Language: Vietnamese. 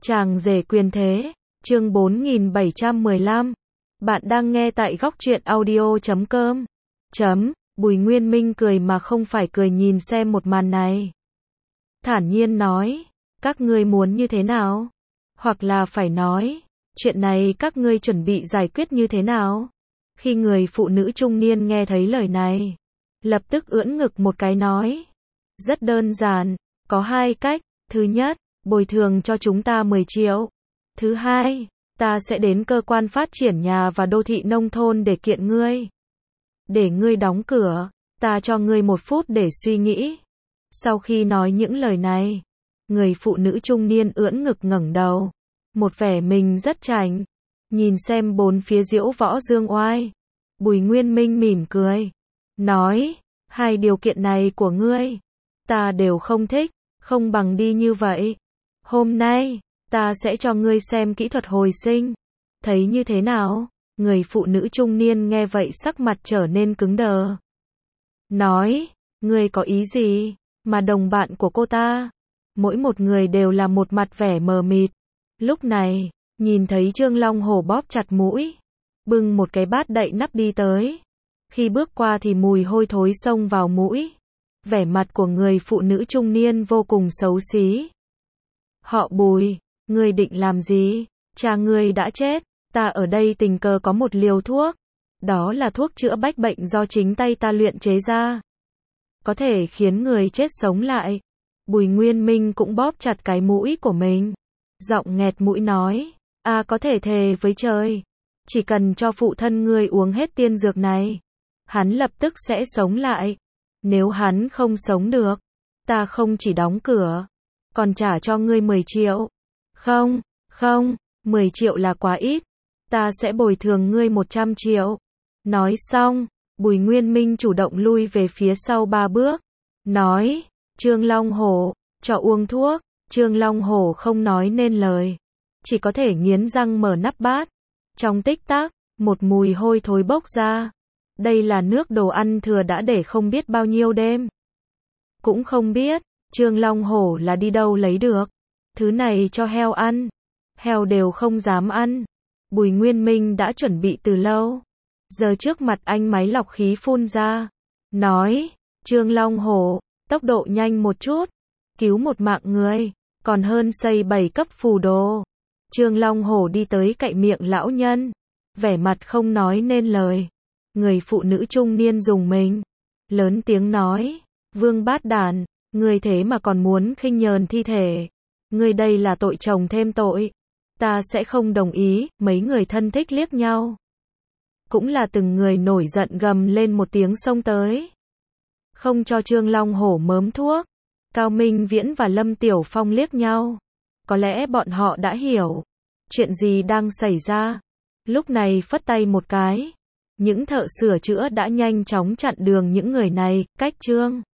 Chàng rể quyền thế, chương 4715. Bạn đang nghe tại góc truyện audio.com. Bùi Nguyên Minh cười mà không phải cười nhìn xem một màn này. Thản nhiên nói, các ngươi muốn như thế nào? Hoặc là phải nói, chuyện này các ngươi chuẩn bị giải quyết như thế nào? Khi người phụ nữ trung niên nghe thấy lời này, lập tức ưỡn ngực một cái nói. Rất đơn giản, có hai cách. Thứ nhất, bồi thường cho chúng ta 10 triệu. Thứ hai, ta sẽ đến cơ quan phát triển nhà và đô thị nông thôn để kiện ngươi. Để ngươi đóng cửa, ta cho ngươi 1 phút để suy nghĩ. Sau khi nói những lời này, người phụ nữ trung niên ưỡn ngực ngẩng đầu, một vẻ mình rất chảnh, nhìn xem bốn phía diễu võ dương oai. Bùi Nguyên Minh mỉm cười, nói, hai điều kiện này của ngươi, ta đều không thích, không bằng đi như vậy. Hôm nay, ta sẽ cho ngươi xem kỹ thuật hồi sinh. Thấy như thế nào? Người phụ nữ trung niên nghe vậy sắc mặt trở nên cứng đờ. Nói, ngươi có ý gì? Mà đồng bạn của cô ta, mỗi một người đều là một mặt vẻ mờ mịt. Lúc này, nhìn thấy Trương Long Hổ bóp chặt mũi, bưng một cái bát đậy nắp đi tới. Khi bước qua thì mùi hôi thối xông vào mũi. Vẻ mặt của người phụ nữ trung niên vô cùng xấu xí. Họ Bùi, ngươi định làm gì? Cha ngươi đã chết, ta ở đây tình cờ có một liều thuốc. Đó là thuốc chữa bách bệnh do chính tay ta luyện chế ra. Có thể khiến người chết sống lại. Bùi Nguyên Minh cũng bóp chặt cái mũi của mình. Giọng nghẹt mũi nói, có thể thề với trời. Chỉ cần cho phụ thân ngươi uống hết tiên dược này, hắn lập tức sẽ sống lại. Nếu hắn không sống được, ta không chỉ đóng cửa, còn trả cho ngươi 10 triệu. Không, 10 triệu là quá ít. Ta sẽ bồi thường ngươi 100 triệu. Nói xong, Bùi Nguyên Minh chủ động lui về phía sau 3 bước. Nói, Trương Long Hổ, cho uống thuốc. Trương Long Hổ không nói nên lời. Chỉ có thể nghiến răng mở nắp bát. Trong tích tắc, một mùi hôi thối bốc ra. Đây là nước đồ ăn thừa đã để không biết bao nhiêu đêm. Cũng không biết, Trương Long Hổ là đi đâu lấy được. Thứ này cho heo ăn. Heo đều không dám ăn. Bùi Nguyên Minh đã chuẩn bị từ lâu. Giờ trước mặt anh máy lọc khí phun ra. Nói, Trương Long Hổ, tốc độ nhanh một chút. Cứu một mạng người, còn hơn xây 7 cấp phù đồ. Trương Long Hổ đi tới cạnh miệng lão nhân. Vẻ mặt không nói nên lời. Người phụ nữ trung niên dùng mình. Lớn tiếng nói, Vương Bát Đàn, ngươi thế mà còn muốn khinh nhờn thi thể. Ngươi đây là tội chồng thêm tội. Ta sẽ không đồng ý. Mấy người thân thích liếc nhau. Cũng là từng người nổi giận gầm lên một tiếng xông tới. Không cho Trương Long Hổ mớm thuốc. Cao Minh Viễn và Lâm Tiểu Phong liếc nhau. Có lẽ bọn họ đã hiểu chuyện gì đang xảy ra. Lúc này phất tay một cái. Những thợ sửa chữa đã nhanh chóng chặn đường những người này, cách Trương